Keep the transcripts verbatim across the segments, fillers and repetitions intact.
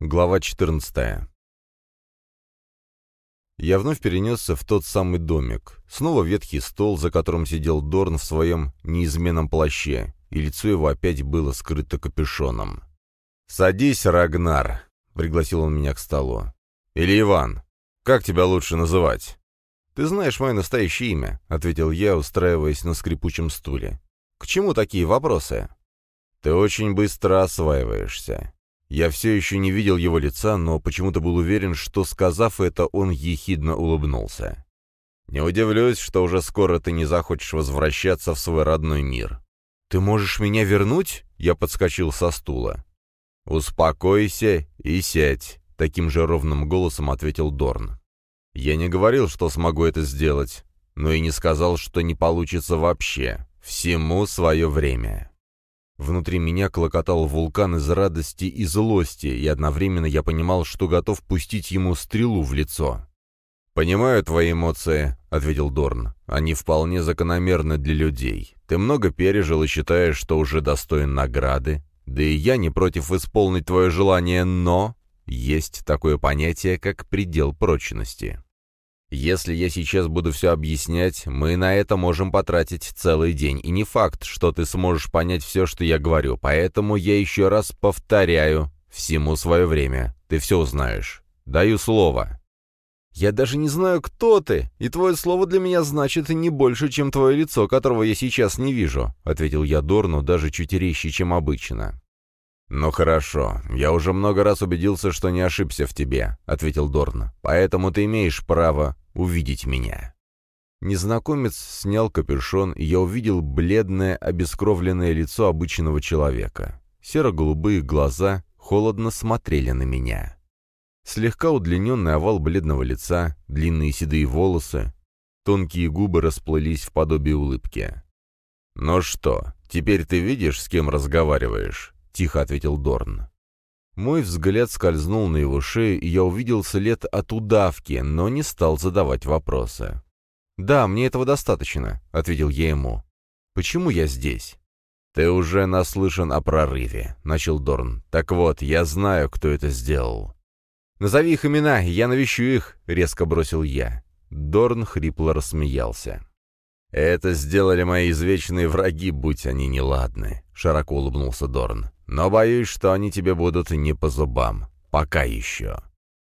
Глава четырнадцатая. Я вновь перенесся в тот самый домик. Снова ветхий стол, за которым сидел Дорн в своем неизменном плаще, и лицо его опять было скрыто капюшоном. «Садись, Рагнар», — пригласил он меня к столу. «Или Иван. Как тебя лучше называть?» «Ты знаешь мое настоящее имя», — ответил я, устраиваясь на скрипучем стуле. «К чему такие вопросы?» «Ты очень быстро осваиваешься». Я все еще не видел его лица, но почему-то был уверен, что, сказав это, он ехидно улыбнулся. «Не удивлюсь, что уже скоро ты не захочешь возвращаться в свой родной мир». «Ты можешь меня вернуть?» — я подскочил со стула. «Успокойся и сядь», — таким же ровным голосом ответил Дорн. «Я не говорил, что смогу это сделать, но и не сказал, что не получится вообще. Всему свое время». Внутри меня клокотал вулкан из радости и злости, и одновременно я понимал, что готов пустить ему стрелу в лицо. «Понимаю твои эмоции», — ответил Дорн. «Они вполне закономерны для людей. Ты много пережил и считаешь, что уже достоин награды. Да и я не против исполнить твое желание, но есть такое понятие, как предел прочности. Если я сейчас буду все объяснять, мы на это можем потратить целый день, и не факт, что ты сможешь понять все, что я говорю, поэтому я еще раз повторяю, всему свое время, ты все узнаешь. Даю слово». «Я даже не знаю, кто ты, и твое слово для меня значит не больше, чем твое лицо, которого я сейчас не вижу», — ответил я Дорну даже чуть резче, чем обычно. «Ну хорошо, я уже много раз убедился, что не ошибся в тебе», — ответил Дорн, «поэтому ты имеешь право увидеть меня». Незнакомец снял капюшон, и я увидел бледное, обескровленное лицо обычного человека. Серо-голубые глаза холодно смотрели на меня. Слегка удлиненный овал бледного лица, длинные седые волосы, тонкие губы расплылись в подобии улыбки. «Ну что, теперь ты видишь, с кем разговариваешь?» — тихо ответил Дорн. Мой взгляд скользнул на его шею, и я увидел след от удавки, но не стал задавать вопросы. «Да, мне этого достаточно», — ответил я ему. «Почему я здесь?» «Ты уже наслышан о прорыве», — начал Дорн. «Так вот, я знаю, кто это сделал». «Назови их имена, я навещу их», — резко бросил я. Дорн хрипло рассмеялся. «Это сделали мои извечные враги, будь они неладны», — широко улыбнулся Дорн. «Но боюсь, что они тебе будут не по зубам. Пока еще.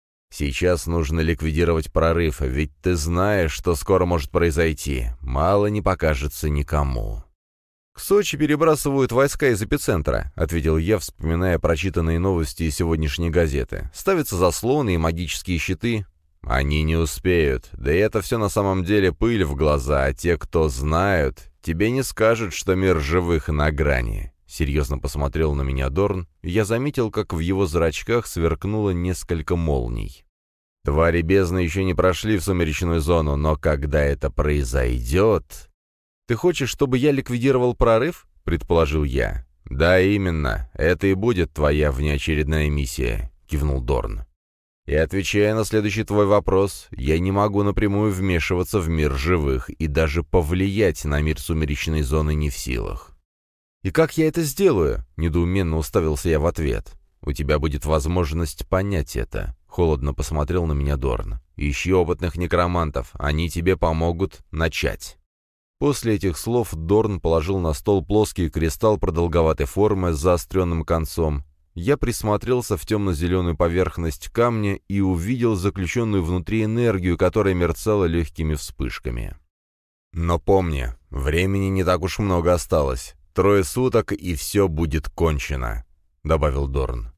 Сейчас нужно ликвидировать прорыв, ведь ты знаешь, что скоро может произойти. Мало не покажется никому». «К Сочи перебрасывают войска из эпицентра», — ответил я, вспоминая прочитанные новости из сегодняшней газеты. «Ставятся заслоны и магические щиты». «Они не успеют. Да и это все на самом деле пыль в глаза, а те, кто знают, тебе не скажут, что мир живых на грани». Серьезно посмотрел на меня Дорн, и я заметил, как в его зрачках сверкнуло несколько молний. «Твари бездны еще не прошли в сумеречную зону, но когда это произойдет...» «Ты хочешь, чтобы я ликвидировал прорыв?» — предположил я. «Да, именно. Это и будет твоя внеочередная миссия», — кивнул Дорн. «И отвечая на следующий твой вопрос, я не могу напрямую вмешиваться в мир живых и даже повлиять на мир сумеречной зоны не в силах». «И как я это сделаю?» — недоуменно уставился я в ответ. «У тебя будет возможность понять это», — холодно посмотрел на меня Дорн. «Ищи опытных некромантов, они тебе помогут начать». После этих слов Дорн положил на стол плоский кристалл продолговатой формы с заостренным концом. Я присмотрелся в темно-зеленую поверхность камня и увидел заключенную внутри энергию, которая мерцала легкими вспышками. «Но помни, времени не так уж много осталось. Трое суток, и все будет кончено», — добавил Дорн.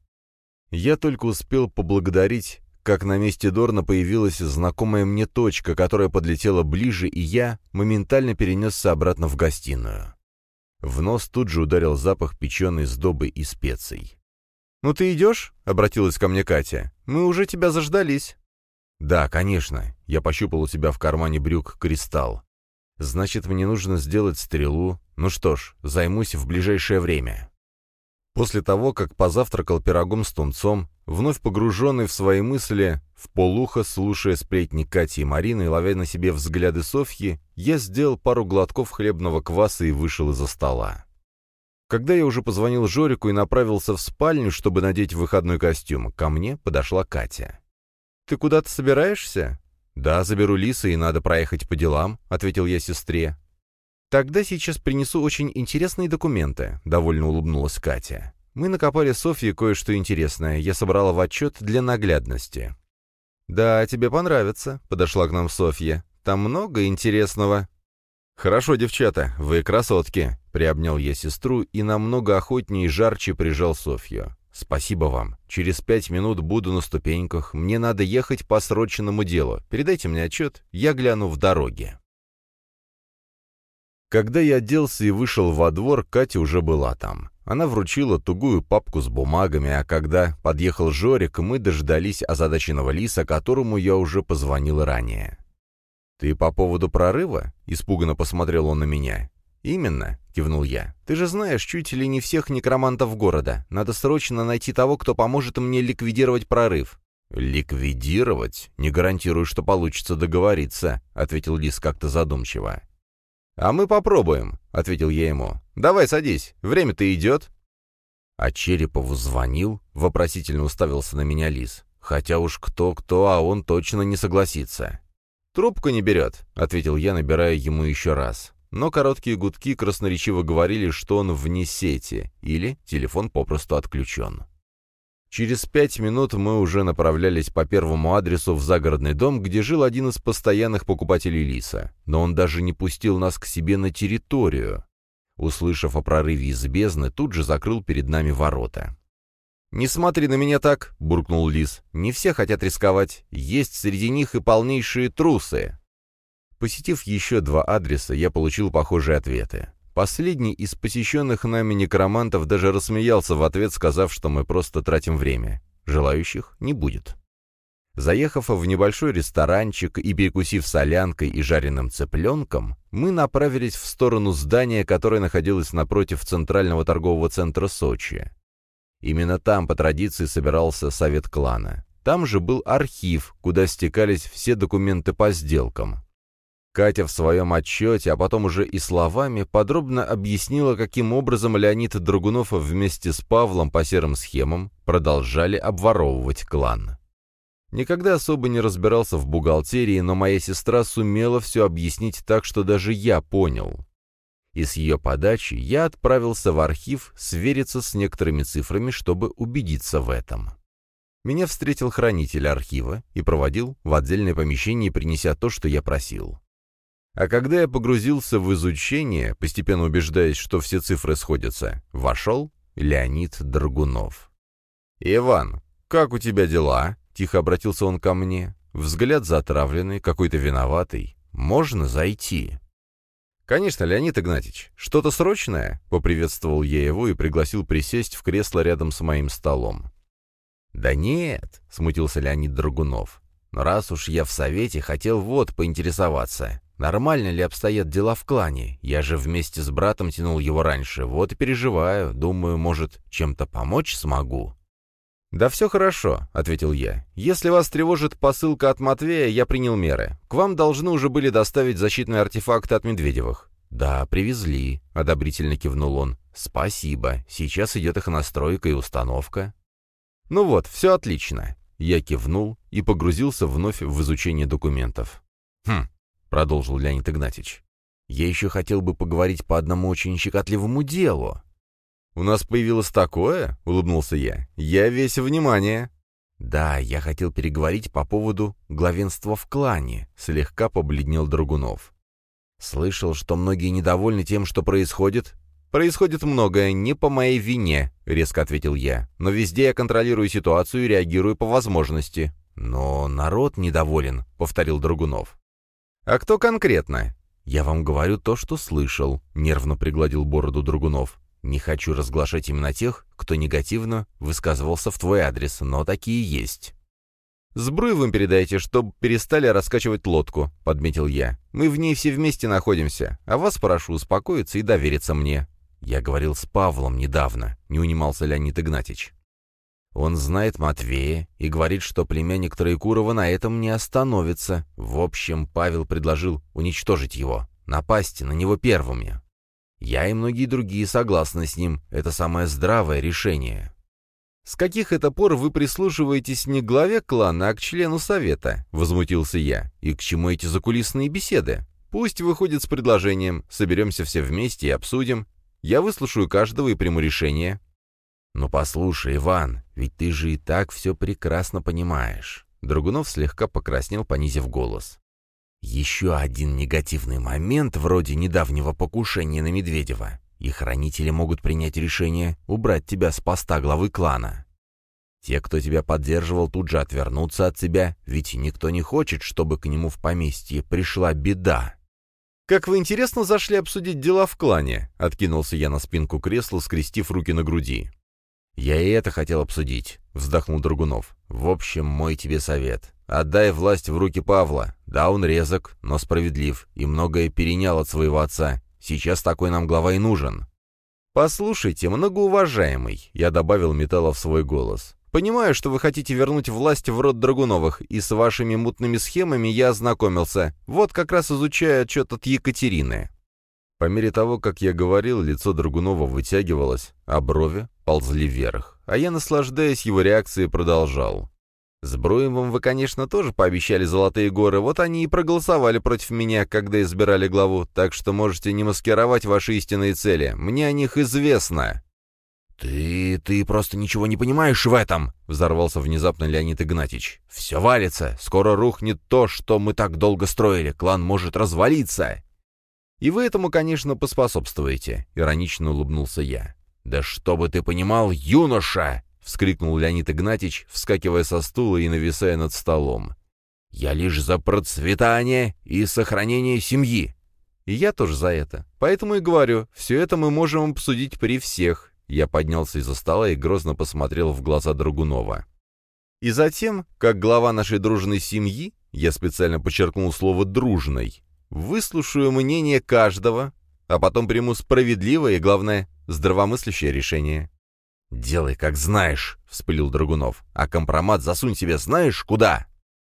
Я только успел поблагодарить, как на месте Дорна появилась знакомая мне точка, которая подлетела ближе, и я моментально перенесся обратно в гостиную. В нос тут же ударил запах печеной сдобы и специй. «Ну ты идешь?» — обратилась ко мне Катя. «Мы уже тебя заждались». «Да, конечно». Я пощупал у себя в кармане брюк кристалл. «Значит, мне нужно сделать стрелу. Ну что ж, займусь в ближайшее время». После того, как позавтракал пирогом с тунцом, вновь погруженный в свои мысли, вполуха слушая сплетни Кати и Марины и ловя на себе взгляды Софьи, я сделал пару глотков хлебного кваса и вышел из-за стола. Когда я уже позвонил Жорику и направился в спальню, чтобы надеть выходной костюм, ко мне подошла Катя. «Ты куда-то собираешься?» «Да, заберу Лиса, и надо проехать по делам», — ответил я сестре. «Тогда сейчас принесу очень интересные документы», — довольно улыбнулась Катя. «Мы накопали Софье кое-что интересное, я собрала в отчет для наглядности». «Да, тебе понравится», — подошла к нам Софья. «Там много интересного». «Хорошо, девчата, вы красотки», — приобнял я сестру и намного охотнее и жарче прижал Софью. «Спасибо вам. Через пять минут буду на ступеньках. Мне надо ехать по срочному делу. Передайте мне отчет, я гляну в дороге». Когда я оделся и вышел во двор, Катя уже была там. Она вручила тугую папку с бумагами, а когда подъехал Жорик, мы дождались озадаченного Лиса, которому я уже позвонил ранее. «Ты по поводу прорыва?» — испуганно посмотрел он на меня. «Именно», — кивнул я. «Ты же знаешь чуть ли не всех некромантов города. Надо срочно найти того, кто поможет мне ликвидировать прорыв». «Ликвидировать? Не гарантирую, что получится договориться», — ответил Лис как-то задумчиво. «А мы попробуем», — ответил я ему. «Давай садись, время-то идет». «А Черепову звонил?» — вопросительно уставился на меня Лис. «Хотя уж кто-кто, а он точно не согласится». «Трубку не берет», — ответил я, набирая ему еще раз. Но короткие гудки красноречиво говорили, что он вне сети, или телефон попросту отключен. Через пять минут мы уже направлялись по первому адресу в загородный дом, где жил один из постоянных покупателей Лиса. Но он даже не пустил нас к себе на территорию. Услышав о прорыве из бездны, тут же закрыл перед нами ворота. «Не смотри на меня так», — буркнул Лис. «Не все хотят рисковать. Есть среди них и полнейшие трусы». Посетив еще два адреса, я получил похожие ответы. Последний из посещенных нами некромантов даже рассмеялся в ответ, сказав, что мы просто тратим время. Желающих не будет. Заехав в небольшой ресторанчик и перекусив солянкой и жареным цыпленком, мы направились в сторону здания, которое находилось напротив Центрального торгового центра Сочи. Именно там, по традиции, собирался совет клана. Там же был архив, куда стекались все документы по сделкам. Катя в своем отчете, а потом уже и словами, подробно объяснила, каким образом Леонид Драгунов вместе с Павлом по серым схемам продолжали обворовывать клан. Никогда особо не разбирался в бухгалтерии, но моя сестра сумела все объяснить так, что даже я понял. И с ее подачи я отправился в архив свериться с некоторыми цифрами, чтобы убедиться в этом. Меня встретил хранитель архива и проводил в отдельное помещение, принеся то, что я просил. А когда я погрузился в изучение, постепенно убеждаясь, что все цифры сходятся, вошел Леонид Драгунов. «Иван, как у тебя дела?» — тихо обратился он ко мне. Взгляд затравленный, какой-то виноватый. «Можно зайти?» «Конечно, Леонид Игнатьевич. Что-то срочное?» — поприветствовал я его и пригласил присесть в кресло рядом с моим столом. «Да нет», — смутился Леонид Драгунов. «Но раз уж я в совете, хотел вот поинтересоваться. Нормально ли обстоят дела в клане? Я же вместе с братом тянул его раньше, вот и переживаю. Думаю, может, чем-то помочь смогу?» «Да все хорошо», — ответил я. «Если вас тревожит посылка от Матвея, я принял меры. К вам должны уже были доставить защитные артефакты от Медведевых». «Да, привезли», — одобрительно кивнул он. «Спасибо. Сейчас идет их настройка и установка». «Ну вот, все отлично». Я кивнул и погрузился вновь в изучение документов. «Хм», — продолжил Леонид Игнатьевич. «Я еще хотел бы поговорить по одному очень щекотливому делу». «У нас появилось такое?» — улыбнулся я. «Я весь внимание». «Да, я хотел переговорить по поводу главенства в клане», — слегка побледнел Драгунов. «Слышал, что многие недовольны тем, что происходит». «Происходит многое не по моей вине», — резко ответил я. «Но везде я контролирую ситуацию и реагирую по возможности». «Но народ недоволен», — повторил Драгунов. «А кто конкретно?» «Я вам говорю то, что слышал», — нервно пригладил бороду Драгунов. «Не хочу разглашать именно тех, кто негативно высказывался в твой адрес, но такие есть». «Сбруевым передайте, чтоб перестали раскачивать лодку», — подметил я. «Мы в ней все вместе находимся, а вас прошу успокоиться и довериться мне». «Я говорил с Павлом недавно», — не унимался Леонид Игнатьевич. «Он знает Матвея и говорит, что племянник Троекурова на этом не остановится. В общем, Павел предложил уничтожить его, напасть на него первыми». Я и многие другие согласны с ним. Это самое здравое решение. «С каких это пор вы прислушиваетесь не к главе клана, а к члену совета?» — возмутился я. «И к чему эти закулисные беседы? Пусть выходит с предложением, соберемся все вместе и обсудим. Я выслушаю каждого и приму решение». «Ну послушай, Иван, ведь ты же и так все прекрасно понимаешь». Драгунов слегка покраснел, понизив голос. «Еще один негативный момент, вроде недавнего покушения на Медведева, и хранители могут принять решение убрать тебя с поста главы клана. Те, кто тебя поддерживал, тут же отвернутся от тебя, ведь никто не хочет, чтобы к нему в поместье пришла беда». «Как вы интересно зашли обсудить дела в клане», — откинулся я на спинку кресла, скрестив руки на груди. «Я и это хотел обсудить», — вздохнул Драгунов. «В общем, мой тебе совет. Отдай власть в руки Павла. Да, он резок, но справедлив, и многое перенял от своего отца. Сейчас такой нам глава и нужен». «Послушайте, многоуважаемый», — я добавил металла в свой голос. «Понимаю, что вы хотите вернуть власть в род Драгуновых, и с вашими мутными схемами я ознакомился. Вот как раз изучаю отчет от Екатерины». По мере того, как я говорил, лицо Драгунова вытягивалось, а брови ползли вверх, а я, наслаждаясь его реакцией, продолжал. «С Бруевым вы, конечно, тоже пообещали золотые горы, вот они и проголосовали против меня, когда избирали главу, так что можете не маскировать ваши истинные цели, мне о них известно». «Ты... ты просто ничего не понимаешь в этом!» — взорвался внезапно Леонид Игнатьич. «Все валится, скоро рухнет то, что мы так долго строили, клан может развалиться!» «И вы этому, конечно, поспособствуете», — иронично улыбнулся я. «Да чтобы ты понимал, юноша!» — вскрикнул Леонид Игнатьич, вскакивая со стула и нависая над столом. «Я лишь за процветание и сохранение семьи». «И я тоже за это. Поэтому и говорю, все это мы можем обсудить при всех». Я поднялся из-за стола и грозно посмотрел в глаза Драгунова. «И затем, как глава нашей дружной семьи, я специально подчеркнул слово «дружной», выслушаю мнение каждого, а потом приму справедливое и, главное, здравомыслящее решение». «Делай, как знаешь», — вспылил Драгунов. «А компромат засунь себе знаешь куда?»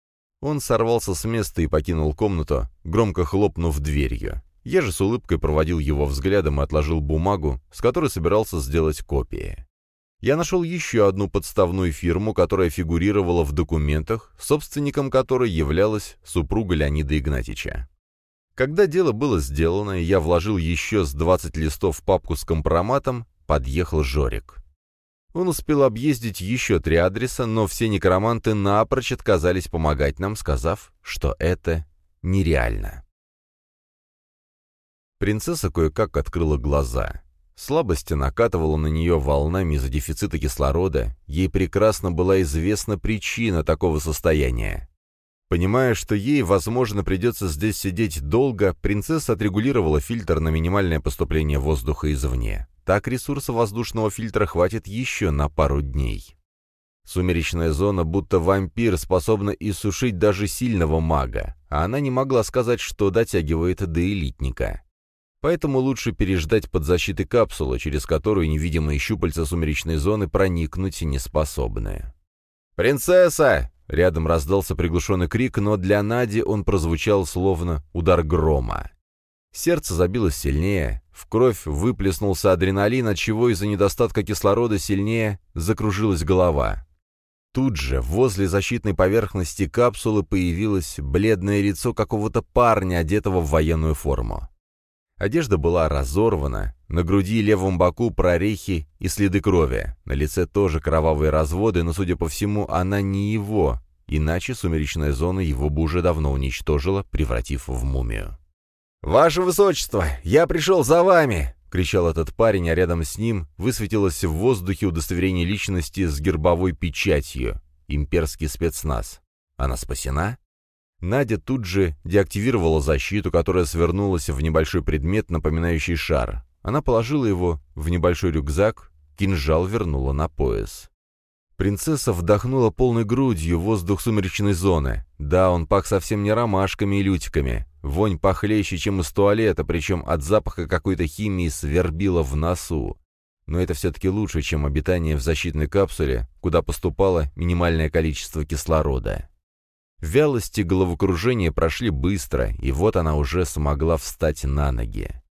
Он сорвался с места и покинул комнату, громко хлопнув дверью. Я же с улыбкой проводил его взглядом и отложил бумагу, с которой собирался сделать копии. Я нашел еще одну подставную фирму, которая фигурировала в документах, собственником которой являлась супруга Леонида Игнатьича. Когда дело было сделано, и я вложил еще с двадцать листов в папку с компроматом, подъехал Жорик. Он успел объездить еще три адреса, но все некроманты напрочь отказались помогать нам, сказав, что это нереально. Принцесса кое-как открыла глаза. Слабость накатывала на нее волнами из-за дефицита кислорода, ей прекрасно была известна причина такого состояния. Понимая, что ей, возможно, придется здесь сидеть долго, принцесса отрегулировала фильтр на минимальное поступление воздуха извне. Так ресурса воздушного фильтра хватит еще на пару дней. Сумеречная зона, будто вампир, способна иссушить даже сильного мага, а она не могла сказать, что дотягивает до элитника. Поэтому лучше переждать под защитой капсулы, через которую невидимые щупальца сумеречной зоны проникнуть не способны. «Принцесса!» — рядом раздался приглушенный крик, но для Нади он прозвучал словно удар грома. Сердце забилось сильнее, в кровь выплеснулся адреналин, отчего из-за недостатка кислорода сильнее закружилась голова. Тут же возле защитной поверхности капсулы появилось бледное лицо какого-то парня, одетого в военную форму. Одежда была разорвана, на груди и левом боку прорехи и следы крови, на лице тоже кровавые разводы, но, судя по всему, она не его, иначе сумеречная зона его бы уже давно уничтожила, превратив в мумию. «Ваше Высочество, я пришел за вами!» — кричал этот парень, а рядом с ним высветилось в воздухе удостоверение личности с гербовой печатью — имперский спецназ. Она спасена? Надя тут же деактивировала защиту, которая свернулась в небольшой предмет, напоминающий шар. Она положила его в небольшой рюкзак, кинжал вернула на пояс. Принцесса вдохнула полной грудью воздух сумеречной зоны. Да, он пах совсем не ромашками и лютиками. Вонь похлеще, чем из туалета, причем от запаха какой-то химии свербила в носу. Но это все-таки лучше, чем обитание в защитной капсуле, куда поступало минимальное количество кислорода. Вялость и головокружение прошли быстро, и вот она уже смогла встать на ноги.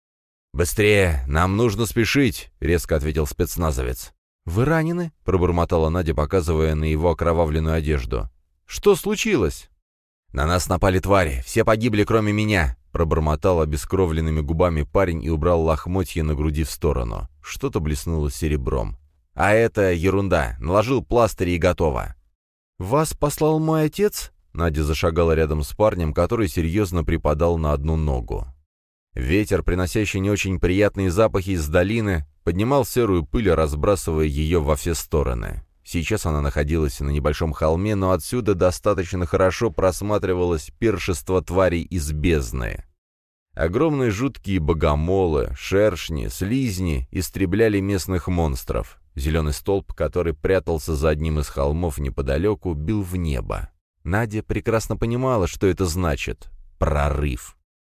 «Быстрее! Нам нужно спешить!» — резко ответил спецназовец. «Вы ранены?» — пробормотала Надя, показывая на его окровавленную одежду. «Что случилось?» «На нас напали твари. Все погибли, кроме меня!» — пробормотал обескровленными губами парень и убрал лохмотья на груди в сторону. Что-то блеснуло серебром. «А это ерунда. Наложил пластырь и готово». «Вас послал мой отец?» Надя зашагала рядом с парнем, который серьезно припадал на одну ногу. Ветер, приносящий не очень приятные запахи из долины, поднимал серую пыль, разбрасывая ее во все стороны. Сейчас она находилась на небольшом холме, но отсюда достаточно хорошо просматривалось пиршество тварей из бездны. Огромные жуткие богомолы, шершни, слизни истребляли местных монстров. Зеленый столб, который прятался за одним из холмов неподалеку, бил в небо. Надя прекрасно понимала, что это значит. Прорыв.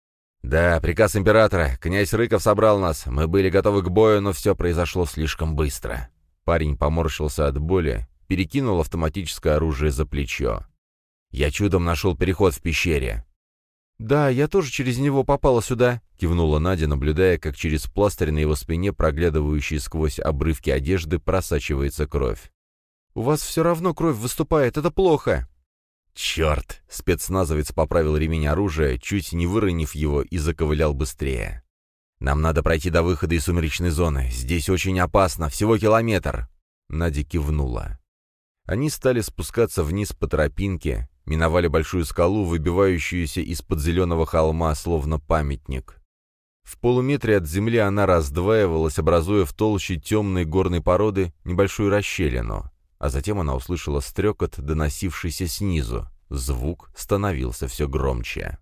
«Да, приказ императора. Князь Рыков собрал нас. Мы были готовы к бою, но все произошло слишком быстро». Парень поморщился от боли, перекинул автоматическое оружие за плечо. «Я чудом нашел переход в пещере». «Да, я тоже через него попала сюда», — кивнула Надя, наблюдая, как через пластырь на его спине, проглядывающий сквозь обрывки одежды, просачивается кровь. «У вас все равно кровь выступает, это плохо». «Черт!» — спецназовец поправил ремень оружия, чуть не выронив его, и заковылял быстрее. «Нам надо пройти до выхода из сумеречной зоны. Здесь очень опасно, всего километр!» Надя кивнула. Они стали спускаться вниз по тропинке, миновали большую скалу, выбивающуюся из-под зеленого холма, словно памятник. В полуметре от земли она раздваивалась, образуя в толще темной горной породы небольшую расщелину. А затем она услышала стрекот, доносившийся снизу. Звук становился все громче.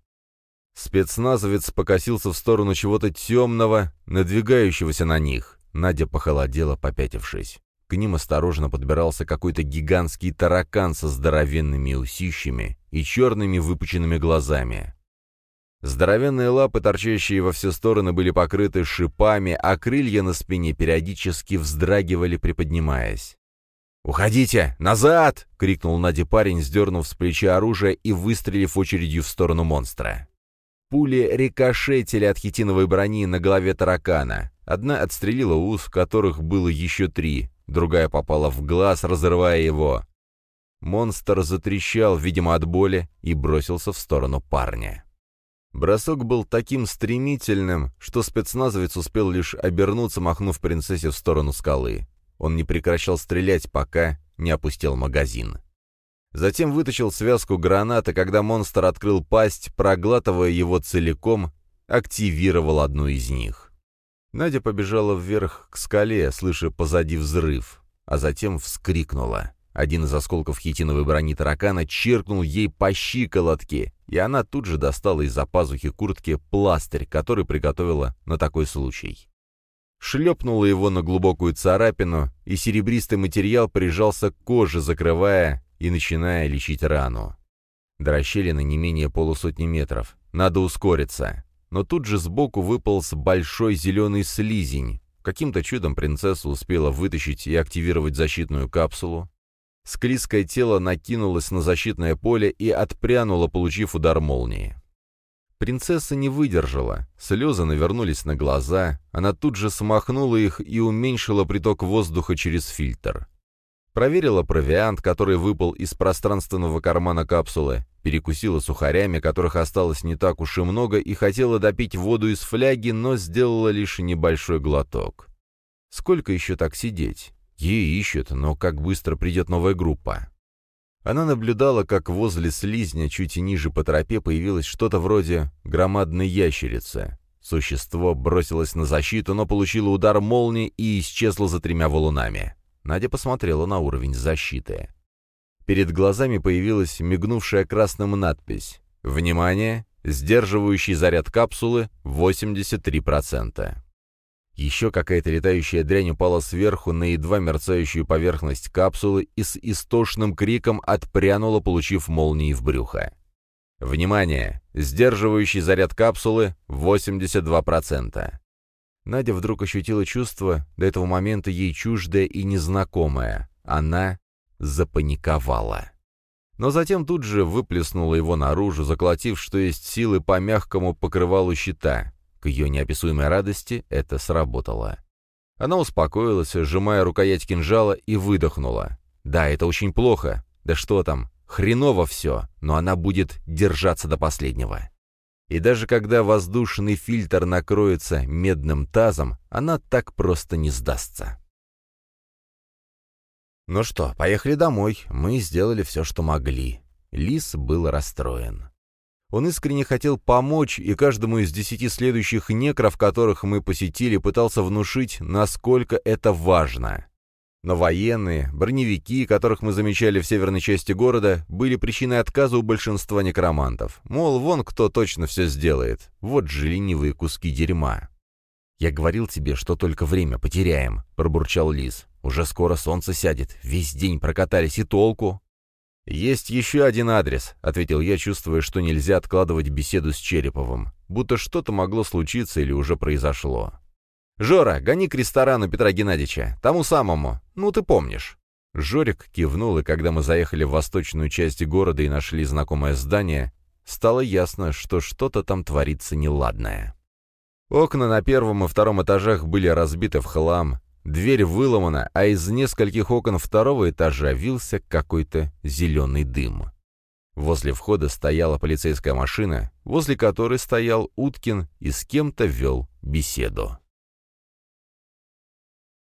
Спецназовец покосился в сторону чего-то темного, надвигающегося на них. Надя похолодела, попятившись. К ним осторожно подбирался какой-то гигантский таракан со здоровенными усищами и черными выпученными глазами. Здоровенные лапы, торчащие во все стороны, были покрыты шипами, а крылья на спине периодически вздрагивали, приподнимаясь. «Уходите! Назад!» — крикнул Наде парень, сдернув с плеча оружие и выстрелив очередью в сторону монстра. Пули рикошетили от хитиновой брони на голове таракана. Одна отстрелила ус, в которых было еще три, другая попала в глаз, разрывая его. Монстр затрещал, видимо, от боли, и бросился в сторону парня. Бросок был таким стремительным, что спецназовец успел лишь обернуться, махнув принцессе в сторону скалы. Он не прекращал стрелять, пока не опустил магазин. Затем вытащил связку гранат, и когда монстр открыл пасть, проглатывая его целиком, активировал одну из них. Надя побежала вверх к скале, слыша позади взрыв, а затем вскрикнула. Один из осколков хитиновой брони таракана чиркнул ей по щиколотке, и она тут же достала из-за пазухи куртки пластырь, который приготовила на такой случай. Шлепнула его на глубокую царапину, и серебристый материал прижался к коже, закрывая и начиная лечить рану. До расщелины не менее полусотни метров. Надо ускориться. Но тут же сбоку выполз большой зеленый слизень. Каким-то чудом принцесса успела вытащить и активировать защитную капсулу. Склизкое тело накинулось на защитное поле и отпрянуло, получив удар молнии. Принцесса не выдержала, слезы навернулись на глаза, она тут же смахнула их и уменьшила приток воздуха через фильтр. Проверила провиант, который выпал из пространственного кармана капсулы, перекусила сухарями, которых осталось не так уж и много, и хотела допить воду из фляги, но сделала лишь небольшой глоток. Сколько еще так сидеть? Ей ищут, но как быстро придет новая группа? Она наблюдала, как возле слизня чуть ниже по тропе появилось что-то вроде громадной ящерицы. Существо бросилось на защиту, но получило удар молнии и исчезло за тремя валунами. Надя посмотрела на уровень защиты. Перед глазами появилась мигнувшая красным надпись «Внимание! Сдерживающий заряд капсулы восемьдесят три процента». Еще какая-то летающая дрянь упала сверху на едва мерцающую поверхность капсулы и с истошным криком отпрянула, получив молнии в брюхо. «Внимание! Сдерживающий заряд капсулы восемьдесят два процента». Надя вдруг ощутила чувство, до этого момента ей чуждое и незнакомое. Она запаниковала. Но затем тут же выплеснула его наружу, заколотив, что есть силы по мягкому покрывалу щита. К ее неописуемой радости это сработало. Она успокоилась, сжимая рукоять кинжала, и выдохнула. «Да, это очень плохо. Да что там, хреново все, но она будет держаться до последнего». И даже когда воздушный фильтр накроется медным тазом, она так просто не сдастся. «Ну что, поехали домой. Мы сделали все, что могли». Лис был расстроен. Он искренне хотел помочь, и каждому из десяти следующих некров, которых мы посетили, пытался внушить, насколько это важно. Но военные, броневики, которых мы замечали в северной части города, были причиной отказа у большинства некромантов. Мол, вон кто точно все сделает. Вот же ленивые куски дерьма. «Я говорил тебе, что только время потеряем», — пробурчал Лис. «Уже скоро солнце сядет. Весь день прокатались, и толку». «Есть еще один адрес», — ответил я, чувствуя, что нельзя откладывать беседу с Череповым. Будто что-то могло случиться или уже произошло. «Жора, гони к ресторану Петра Геннадьевича, тому самому, ну ты помнишь». Жорик кивнул, и когда мы заехали в восточную часть города и нашли знакомое здание, стало ясно, что что-то там творится неладное. Окна на первом и втором этажах были разбиты в хлам, дверь выломана, а из нескольких окон второго этажа вился какой-то зеленый дым. Возле входа стояла полицейская машина, возле которой стоял Уткин и с кем-то вел беседу.